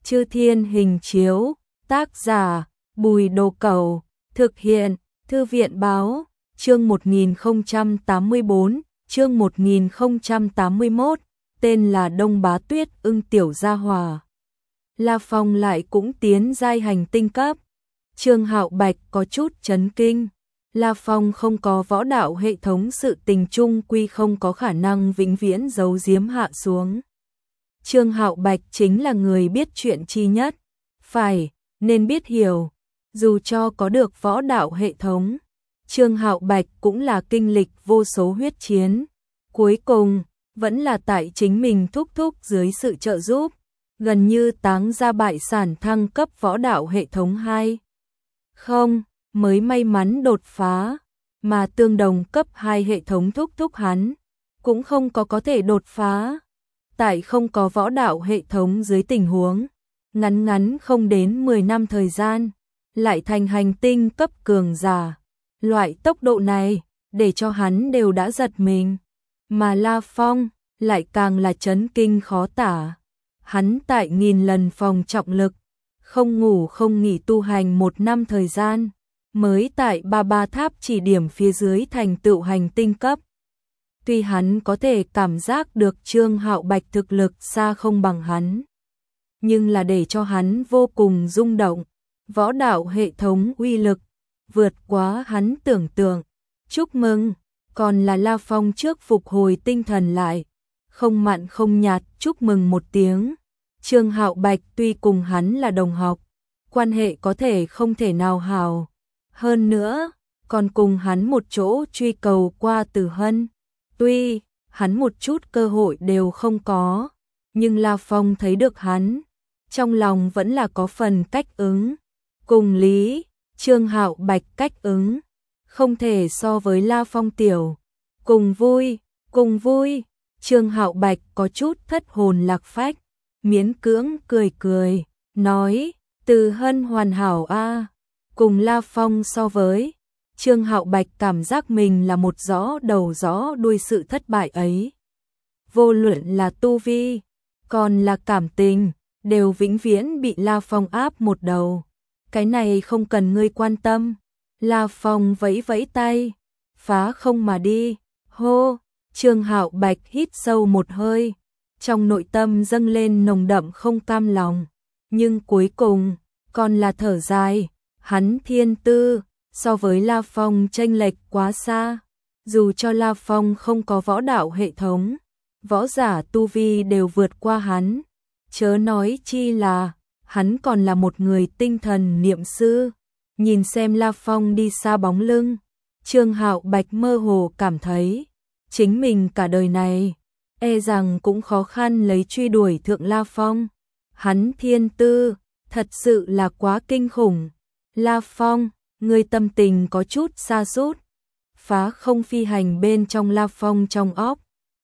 Chư Thiên Hình Chiếu, tác giả, Bùi Đồ Cẩu, thực hiện, Thư viện Báo, chương 1084, chương 1081, tên là Đông Bá Tuyết ưng tiểu gia hòa. La Phong lại cũng tiến giai hành tinh cấp. Trương Hạo Bạch có chút chấn kinh. La Phong không có võ đạo hệ thống, sự tình chung quy không có khả năng vĩnh viễn giấu giếm hạ xuống. Trương Hạo Bạch chính là người biết chuyện chi nhất, phải, nên biết hiểu. Dù cho có được võ đạo hệ thống, Trương Hạo Bạch cũng là kinh lịch vô số huyết chiến. Cuối cùng, vẫn là tại chính mình thúc dưới sự trợ giúp, gần như táng ra bại sản thăng cấp võ đạo hệ thống 2. Không, mới may mắn đột phá, mà tương đồng cấp 2 hệ thống thúc hắn, cũng không có thể đột phá. Tại không có võ đạo hệ thống dưới tình huống, ngắn không đến 10 năm thời gian, lại thành hành tinh cấp cường giả. Loại tốc độ này, để cho hắn đều đã giật mình. Mà La Phong, lại càng là chấn kinh khó tả. Hắn tại 1000 lần phòng trọng lực, không ngủ không nghỉ tu hành 1 năm thời gian, mới tại Ba Tháp chỉ điểm phía dưới thành tựu hành tinh cấp. Tuy hắn có thể cảm giác được Trương Hạo Bạch thực lực xa không bằng hắn, nhưng là để cho hắn vô cùng rung động. Võ đạo hệ thống uy lực vượt quá hắn tưởng tượng. Chúc mừng, còn là La Phong trước phục hồi tinh thần lại, không mặn không nhạt chúc mừng một tiếng. Trương Hạo Bạch tuy cùng hắn là đồng học, quan hệ có thể không thể nào hảo, hơn nữa còn cùng hắn một chỗ truy cầu qua Tử Hân. Tuy hắn một chút cơ hội đều không có, nhưng La Phong thấy được hắn, trong lòng vẫn là có phần cách ứng. Cùng lý, Trương Hạo Bạch cách ứng không thể so với La Phong tiểu. Cùng vui, Trương Hạo Bạch có chút thất hồn lạc phách, miễn cưỡng cười, nói, Từ Hân hoàn hảo a. Cùng La Phong so với, Trương Hạo Bạch cảm giác mình là một gió đầu gió đuôi sự thất bại ấy. Vô luận là tu vi, còn là cảm tình, đều vĩnh viễn bị La Phong áp một đầu. Cái này không cần ngươi quan tâm. La Phong vẫy tay, phá không mà đi. Hô, Trương Hạo Bạch hít sâu một hơi, trong nội tâm dâng lên nồng đậm không cam lòng, nhưng cuối cùng còn là thở dài. Hắn thiên tư so với La Phong chênh lệch quá xa, dù cho La Phong không có võ đạo hệ thống, võ giả tu vi đều vượt qua hắn, chớ nói chi là hắn còn là một người tinh thần niệm sư. Nhìn xem La Phong đi xa bóng lưng, Trương Hạo Bạch mơ hồ cảm thấy chính mình cả đời này e rằng cũng khó khăn lấy truy đuổi thượng La Phong. Hắn thiên tư thật sự là quá kinh khủng. La Phong, người tâm tình có chút sa sút. Phá không phi hành bên trong La Phong trong óc,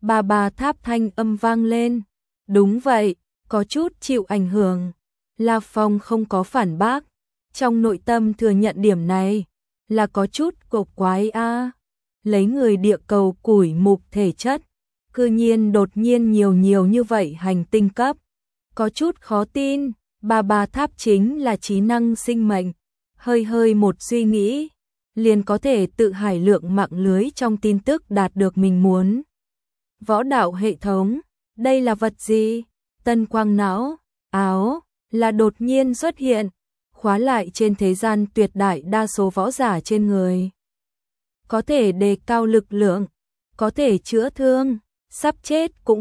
Ba Tháp thanh âm vang lên. Đúng vậy, có chút chịu ảnh hưởng. La Phong không có phản bác, trong nội tâm thừa nhận điểm này là có chút cộc quái a. Lấy người địa cầu củi mục thể chất, cư nhiên đột nhiên nhiều như vậy hành tinh cấp, có chút khó tin. Ba Tháp chính là trí năng sinh mệnh, hơi một suy nghĩ, liền có thể tự hải lượng mạng lưới trong tin tức đạt được mình muốn. Võ đạo hệ thống, đây là vật gì? Tân quang não, áo, là đột nhiên xuất hiện, khóa lại trên thế gian tuyệt đại đa số võ giả trên người. Có thể đề cao lực lượng, có thể chữa thương, sắp chết cũng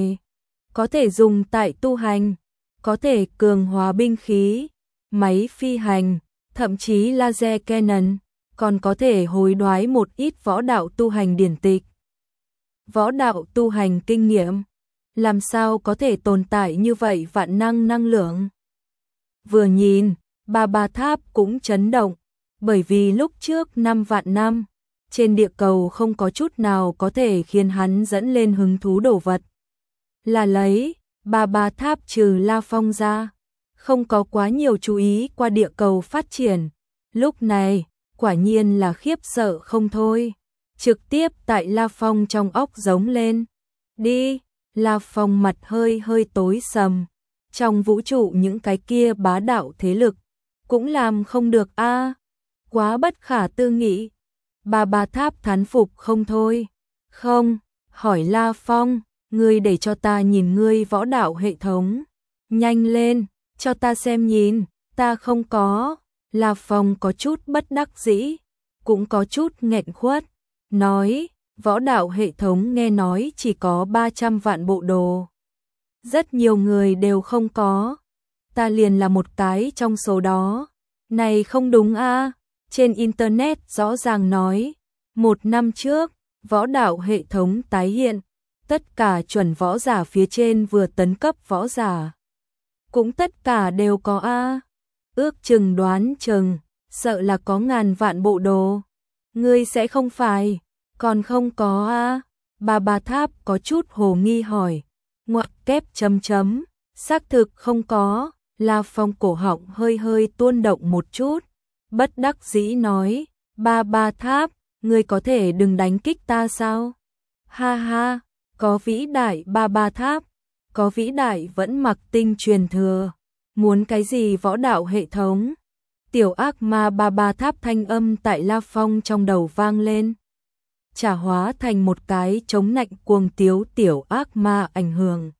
có thể dùng tại tu hành, có thể cường hóa binh khí, máy phi hành, thậm chí laser cannon, còn có thể hối đoái một ít võ đạo tu hành điển tịch. Võ đạo tu hành kinh nghiệm, làm sao có thể tồn tại như vậy vạn năng lượng? Vừa nhìn, Ba Tháp cũng chấn động, bởi vì lúc trước 5 vạn năm, trên địa cầu không có chút nào có thể khiến hắn dẫn lên hứng thú đồ vật. Là lấy, Ba Tháp trừ La Phong ra, không có quá nhiều chú ý qua địa cầu phát triển. Lúc này, quả nhiên là khiếp sợ không thôi. Trực tiếp tại La Phong trong óc giống lên. Đi, La Phong mặt hơi tối sầm. Trong vũ trụ những cái kia bá đạo thế lực cũng làm không được a, quá bất khả tư nghị. Bà Tháp thán phục không thôi. Không, hỏi La Phong, ngươi để cho ta nhìn ngươi võ đạo hệ thống. Nhanh lên, cho ta xem nhìn, ta không có. La Phong có chút bất đắc dĩ, cũng có chút nghẹn khuất, nói, võ đạo hệ thống nghe nói chỉ có 300 vạn bộ đồ. Rất nhiều người đều không có, ta liền là một cái trong số đó. Này không đúng a, trên internet rõ ràng nói, 1 năm trước, võ đạo hệ thống tái hiện, tất cả chuẩn võ giả phía trên vừa tấn cấp võ giả. Cũng tất cả đều có a. Ước chừng đoán chừng, sợ là có ngàn vạn bộ đồ. Ngươi sẽ không phải, còn không có a. Bà Tháp có chút hồ nghi hỏi, ngoặc kép chấm chấm, xác thực không có. La Phong cổ họng hơi hơi tuôn động một chút, bất đắc dĩ nói, bà Tháp, ngươi có thể đừng đánh kích ta sao? Ha ha, có vĩ đại bà Tháp, có vĩ đại vẫn mặc tinh truyền thừa, muốn cái gì võ đạo hệ thống? Tiểu ác ma bà Tháp thanh âm tại La Phong trong đầu vang lên. Trả hóa thành một cái chống nạnh cuồng tiếu tiểu ác ma ảnh hưởng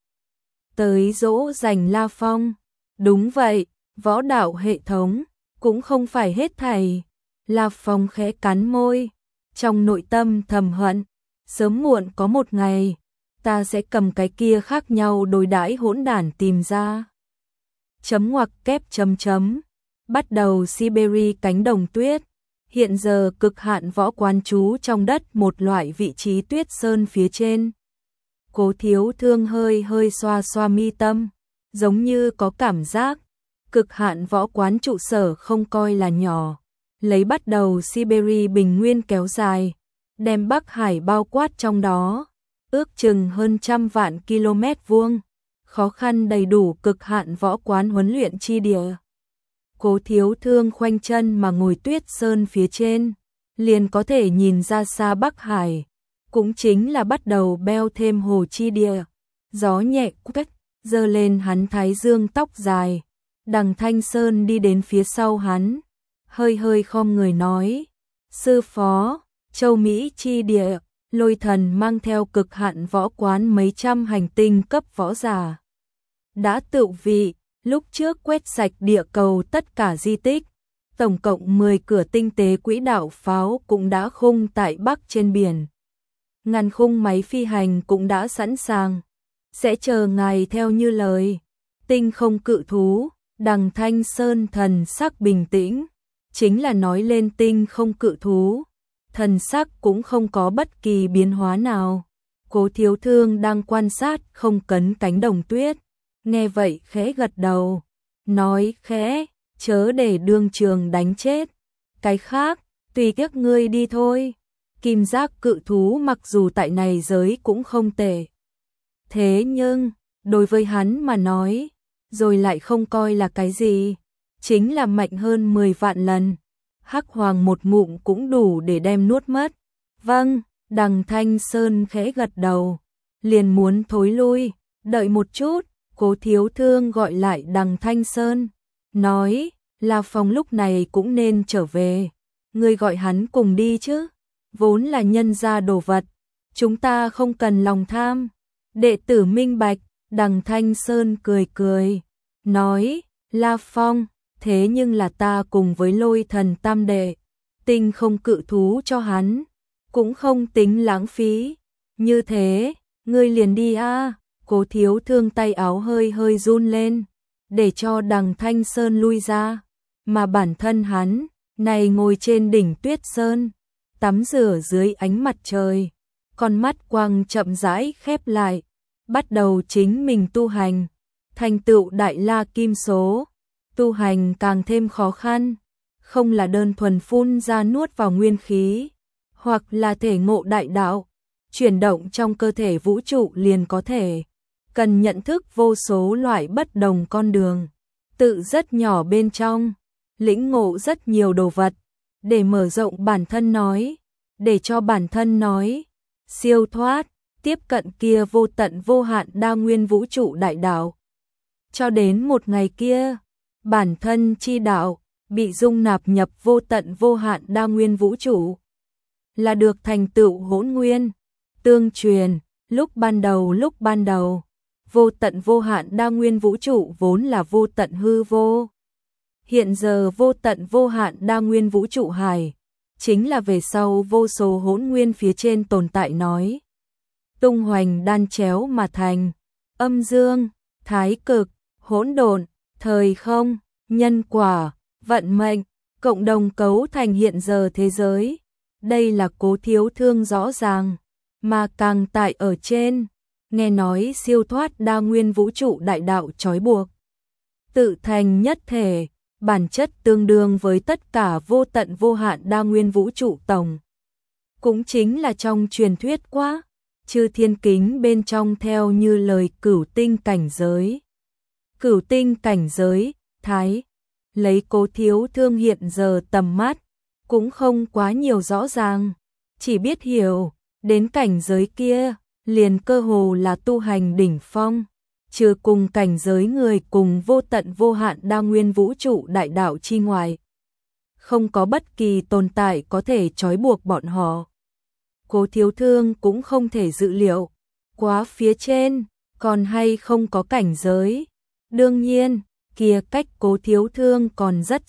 tới dỗ dành La Phong. Đúng vậy, võ đạo hệ thống cũng không phải hết thảy. La Phong khẽ cắn môi, trong nội tâm thầm hận, sớm muộn có một ngày, ta sẽ cầm cái kia khác nhau đối đãi hỗn đản tìm ra. Chấm ngoặc kép chấm chấm, bắt đầu Siberia cánh đồng tuyết, hiện giờ cực hạn võ quán trú trong đất một loại vị trí tuyết sơn phía trên. Cố Thiếu Thương hơi hơi xoa xoa mi tâm, giống như có cảm giác, cực hạn võ quán trụ sở không coi là nhỏ, lấy bắt đầu Siberia bình nguyên kéo dài, đem Bắc Hải bao quát trong đó, ước chừng hơn 100 vạn km vuông, khó khăn đầy đủ cực hạn võ quán huấn luyện chi địa. Cố Thiếu Thương khoanh chân mà ngồi tuyết sơn phía trên, liền có thể nhìn ra xa Bắc Hải, cũng chính là bắt đầu beo thêm hồ chi địa. Gió nhẹ quét giơ lên hắn thái dương tóc dài, Đằng Thanh Sơn đi đến phía sau hắn, hơi hơi khom người nói, sư phó, châu Mỹ chi địa, Lôi Thần mang theo cực hạn võ quán mấy trăm hành tinh cấp võ giả. Đã tự vị, lúc trước quét sạch địa cầu tất cả di tích, tổng cộng 10 cửa tinh tế quỹ đạo pháo cũng đã khung tại Bắc trên biển. Ngàn khung máy phi hành cũng đã sẵn sàng, sẽ chờ ngài theo như lời. Tinh không cự thú, Đằng Thanh Sơn thần sắc bình tĩnh, chính là nói lên tinh không cự thú, thần sắc cũng không có bất kỳ biến hóa nào. Cố Thiếu Thương đang quan sát không cấn cánh đồng tuyết, nghe vậy khẽ gật đầu, nói khẽ, chớ để đương trường đánh chết, cái khác, tùy các ngươi đi thôi. Kim giác cự thú mặc dù tại này giới cũng không tệ, thế nhưng, đối với hắn mà nói, rồi lại không coi là cái gì, chính là mạnh hơn 10 vạn lần. Hắc Hoàng một ngụm cũng đủ để đem nuốt mất. Vâng, Đằng Thanh Sơn khẽ gật đầu, liền muốn thối lui, đợi một chút. Cố Thiếu Thương gọi lại Đằng Thanh Sơn, nói, La Phong lúc này cũng nên trở về, ngươi gọi hắn cùng đi chứ, vốn là nhân gia đồ vật, chúng ta không cần lòng tham. Đệ tử minh bạch. Đằng Thanh Sơn cười cười, nói, La Phong, thế nhưng là ta cùng với Lôi Thần tam đệ, tinh không cự thú cho hắn, cũng không tính lãng phí, như thế, ngươi liền đi a. Cố Thiếu Thương tay áo hơi hơi run lên, để cho Đằng Thanh Sơn lui ra, mà bản thân hắn, này ngồi trên đỉnh tuyết sơn, tắm rửa dưới ánh mặt trời, con mắt quang chậm rãi khép lại, bắt đầu chính mình tu hành, thành tựu đại la kim số. Tu hành càng thêm khó khăn, không là đơn thuần phun ra nuốt vào nguyên khí, hoặc là thể ngộ đại đạo, chuyển động trong cơ thể vũ trụ liền có thể, cần nhận thức vô số loại bất đồng con đường, tự rất nhỏ bên trong, lĩnh ngộ rất nhiều đồ vật, để mở rộng bản thân nói, để cho bản thân nói, siêu thoát, tiếp cận kia vô tận vô hạn đa nguyên vũ trụ đại đạo. Cho đến một ngày kia, bản thân chi đạo bị dung nạp nhập vô tận vô hạn đa nguyên vũ trụ, là được thành tựu hỗn nguyên, tương truyền. Lúc ban đầu, vô tận vô hạn đa nguyên vũ trụ vốn là vô tận hư vô. Hiện giờ vô tận vô hạn đa nguyên vũ trụ hải, chính là về sau vô số hỗn nguyên phía trên tồn tại nói. Tung hoành đan chéo mà thành, âm dương, thái cực, hỗn độn, thời không, nhân quả, vận mệnh, cộng đồng cấu thành hiện giờ thế giới. Đây là Cố Thiếu Thương rõ ràng, mà càng tại ở trên, nghe nói siêu thoát đa nguyên vũ trụ đại đạo trói buộc. Tự thành nhất thể, bản chất tương đương với tất cả vô tận vô hạn đa nguyên vũ trụ tổng. Cũng chính là trong truyền thuyết quá, chư thiên kính bên trong theo như lời cửu tinh cảnh giới. Cửu tinh cảnh giới, thái, lấy Cố Thiếu Thương hiện giờ tầm mắt, cũng không quá nhiều rõ ràng, chỉ biết hiểu, đến cảnh giới kia, liền cơ hồ là tu hành đỉnh phong, trừ cùng cảnh giới người cùng vô tận vô hạn đa nguyên vũ trụ đại đạo chi ngoài. Không có bất kỳ tồn tại có thể trói buộc bọn họ. Cố Thiếu Thương cũng không thể dự liệu, quá phía trên, còn hay không có cảnh giới. Đương nhiên, kia cách Cố Thiếu Thương còn rất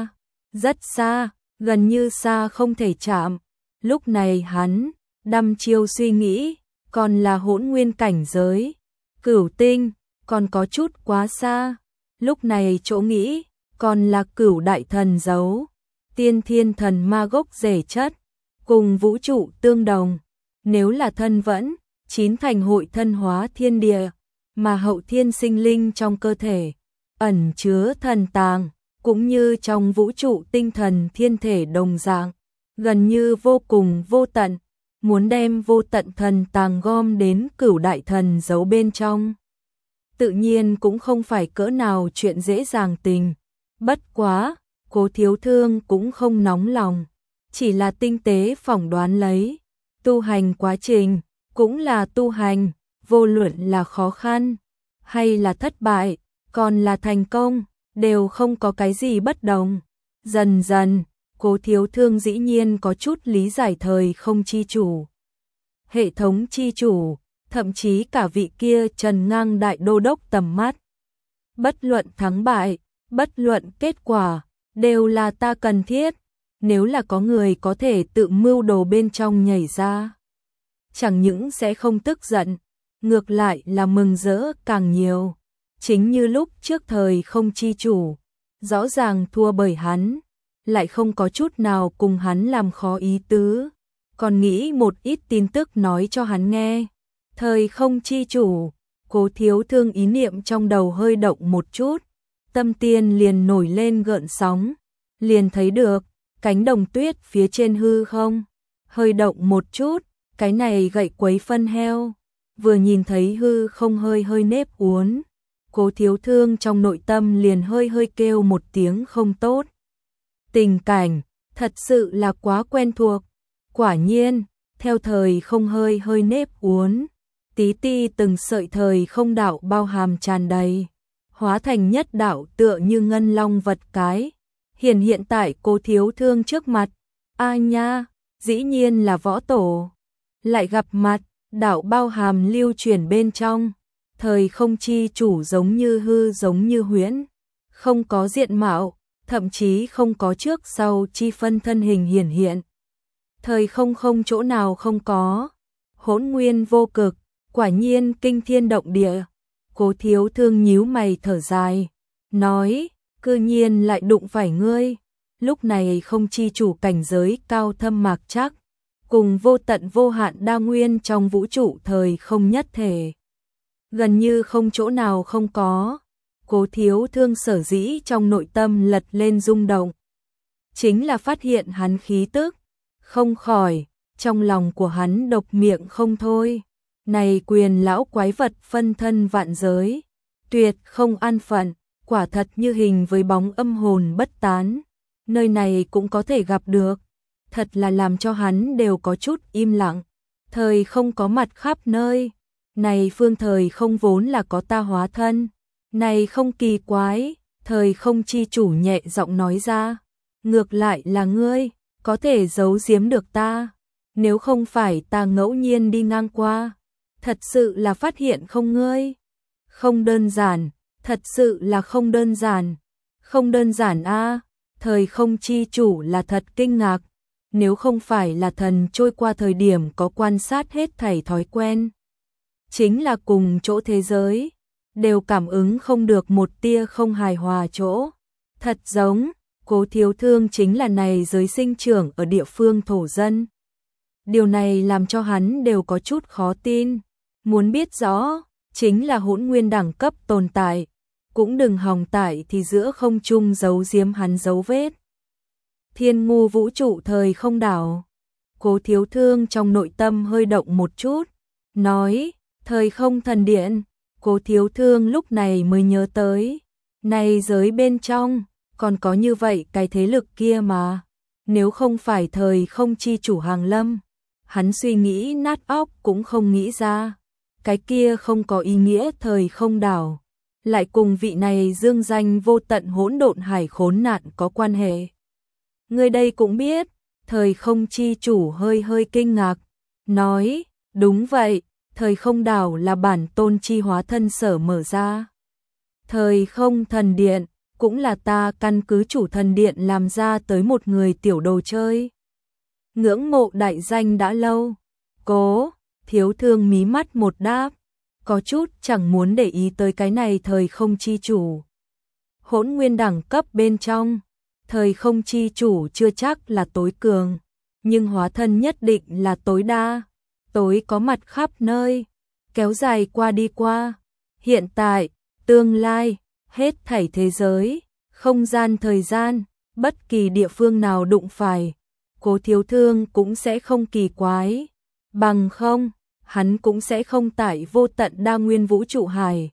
xa, gần như xa không thể chạm. Lúc này hắn đăm chiêu suy nghĩ, còn là hỗn nguyên cảnh giới, cửu tinh, còn có chút quá xa. Lúc này chỗ nghĩ, còn là cửu đại thần dấu, tiên thiên thần ma gốc rễ chất, cùng vũ trụ tương đồng. Nếu là thân vẫn, chín thành hội thân hóa thiên địa, mà hậu thiên sinh linh trong cơ thể, ẩn chứa thần tàng, cũng như trong vũ trụ tinh thần thiên thể đồng dạng, gần như vô cùng vô tận. Muốn đem vô tận thần tàng gom đến cửu đại thần giấu bên trong, tự nhiên cũng không phải cỡ nào chuyện dễ dàng tình. Bất quá, Cố Thiếu Thương cũng không nóng lòng, chỉ là tinh tế phỏng đoán lấy. Tu hành quá trình, cũng là tu hành, vô luận là khó khăn, hay là thất bại, còn là thành công, đều không có cái gì bất đồng. Dần dần, Cố Thiếu Thương dĩ nhiên có chút lý giải thời không chi chủ, hệ thống chi chủ, thậm chí cả vị kia trần ngang đại đô đốc tầm mắt. Bất luận thắng bại, bất luận kết quả, đều là ta cần thiết. Nếu là có người có thể tự mưu đồ bên trong nhảy ra, chẳng những sẽ không tức giận, ngược lại là mừng rỡ càng nhiều. Chính như lúc trước thời không chi chủ, rõ ràng thua bởi hắn, lại không có chút nào cùng hắn làm khó ý tứ, còn nghĩ một ít tin tức nói cho hắn nghe. Thời không chi chủ, Cố Thiếu Thương ý niệm trong đầu hơi động một chút, tâm tiên liền nổi lên gợn sóng, liền thấy được cánh đồng tuyết phía trên hư không hơi động một chút, cái này gậy quấy phân heo. Vừa nhìn thấy hư không hơi nếp uốn, Cố Thiếu Thương trong nội tâm liền hơi kêu một tiếng không tốt. Tình cảnh thật sự là quá quen thuộc. Quả nhiên, theo thời không hơi nếp uốn, tí ti từng sợi thời không đạo bao hàm tràn đầy, hóa thành nhất đạo tựa như ngân long vật cái, hiện tại Cố Thiếu Thương trước mặt. A nha, dĩ nhiên là võ tổ. Lại gặp mặt, đạo bao hàm lưu chuyển bên trong, thời không chi chủ giống như hư giống như huyễn, không có diện mạo, thậm chí không có trước sau chi phân thân hình hiển hiện. Thời không không chỗ nào không có, hỗn nguyên vô cực, quả nhiên kinh thiên động địa. Cố Thiếu Thương nhíu mày thở dài, nói, cư nhiên lại đụng phải ngươi. Lúc này không chi chủ cảnh giới cao thâm mạc chắc, cùng vô tận vô hạn đa nguyên trong vũ trụ thời không nhất thể, gần như không chỗ nào không có. Cố Thiếu Thương sở dĩ trong nội tâm lật lên rung động, chính là phát hiện hắn khí tức, không khỏi, trong lòng của hắn độc miệng không thôi. Này quyền lão quái vật phân thân vạn giới, tuyệt không an phận, quả thật như hình với bóng âm hồn bất tán, nơi này cũng có thể gặp được, thật là làm cho hắn đều có chút im lặng. Thời không có mặt khắp nơi, này phương thời không vốn là có ta hóa thân, Này không kỳ quái, thời không chi chủ nhẹ giọng nói ra. Ngược lại là ngươi, có thể giấu giếm được ta. Nếu không phải ta ngẫu nhiên đi ngang qua, thật sự là phát hiện không ngươi. Không đơn giản, thật sự là không đơn giản. Không đơn giản a, thời không chi chủ là thật kinh ngạc. Nếu không phải là thần trôi qua thời điểm có quan sát hết thảy thói quen, chính là cùng chỗ thế giới, đều cảm ứng không được một tia không hài hòa chỗ. Thật giống, Cố Thiếu Thương chính là này giới sinh trưởng ở địa phương thổ dân. Điều này làm cho hắn đều có chút khó tin. Muốn biết rõ, chính là hỗn nguyên đẳng cấp tồn tại, cũng đừng hòng tại thì giữa không trung giấu giếm hắn dấu vết. Thiên ngu vũ trụ thời không đảo. Cố Thiếu Thương trong nội tâm hơi động một chút, nói, thời không thần điện. Cố Thiếu Thương lúc này mới nhớ tới, này giới bên trong, còn có như vậy cái thế lực kia mà. Nếu không phải thời không chi chủ hàng lâm, hắn suy nghĩ nát óc cũng không nghĩ ra. Cái kia không có ý nghĩa thời không đảo, lại cùng vị này dương danh vô tận hỗn độn hải khốn nạn có quan hệ. Người đây cũng biết, thời không chi chủ hơi kinh ngạc, nói, đúng vậy, thời không đảo là bản tôn chi hóa thân sở mở ra. Thời không thần điện, cũng là ta căn cứ chủ thần điện làm ra tới một người tiểu đồ chơi. Ngưỡng mộ đại danh đã lâu. Cố Thiếu Thương mí mắt một đáp, có chút chẳng muốn để ý tới cái này thời không chi chủ. Hỗn nguyên đẳng cấp bên trong, thời không chi chủ chưa chắc là tối cường, nhưng hóa thân nhất định là tối đa, tối có mặt khắp nơi, kéo dài qua đi qua, hiện tại, tương lai, hết thảy thế giới, không gian thời gian, bất kỳ địa phương nào đụng phải, Cố Thiếu Thương cũng sẽ không kỳ quái, bằng không, hắn cũng sẽ không tại vô tận đa nguyên vũ trụ hải.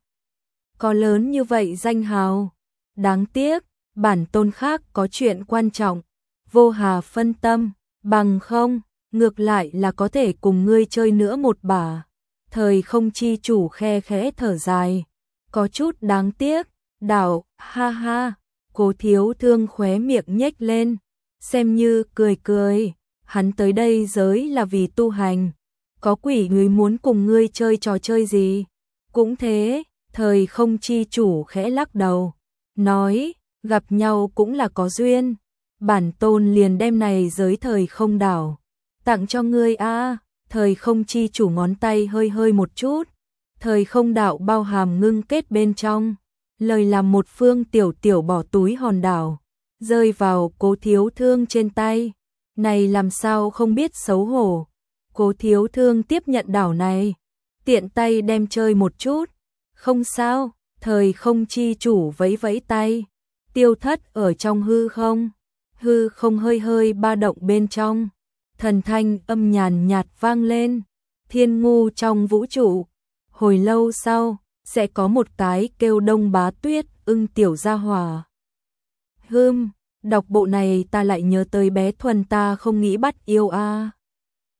Có lớn như vậy danh hào, đáng tiếc, bản tôn khác có chuyện quan trọng, vô hà phân tâm, bằng không, ngược lại là có thể cùng ngươi chơi nữa một bả. Thời không chi chủ khe khẽ thở dài, có chút đáng tiếc, đảo, ha ha, Cố Thiếu Thương khóe miệng nhếch lên, xem như cười cười, hắn tới đây giới là vì tu hành, có quỷ người muốn cùng ngươi chơi trò chơi gì, cũng thế, thời không chi chủ khẽ lắc đầu, nói, gặp nhau cũng là có duyên, bản tôn liền đem này giới thời không đảo, tặng cho ngươi a. Thời không chi chủ ngón tay hơi một chút, thời không đạo bao hàm ngưng kết bên trong, lời làm một phương tiểu bỏ túi hòn đảo, rơi vào Cố Thiếu Thương trên tay, này làm sao không biết xấu hổ. Cố Thiếu Thương tiếp nhận đảo này, tiện tay đem chơi một chút, không sao, thời không chi chủ vẫy vẫy tay, tiêu thất ở trong hư không hơi ba động bên trong. Thần thanh âm nhàn nhạt vang lên, thiên ngu trong vũ trụ, hồi lâu sau, sẽ có một cái kêu Đông Bá Tuyết ưng tiểu gia hỏa. Đọc bộ này ta lại nhớ tới bé Thuần ta không nghĩ bắt yêu a.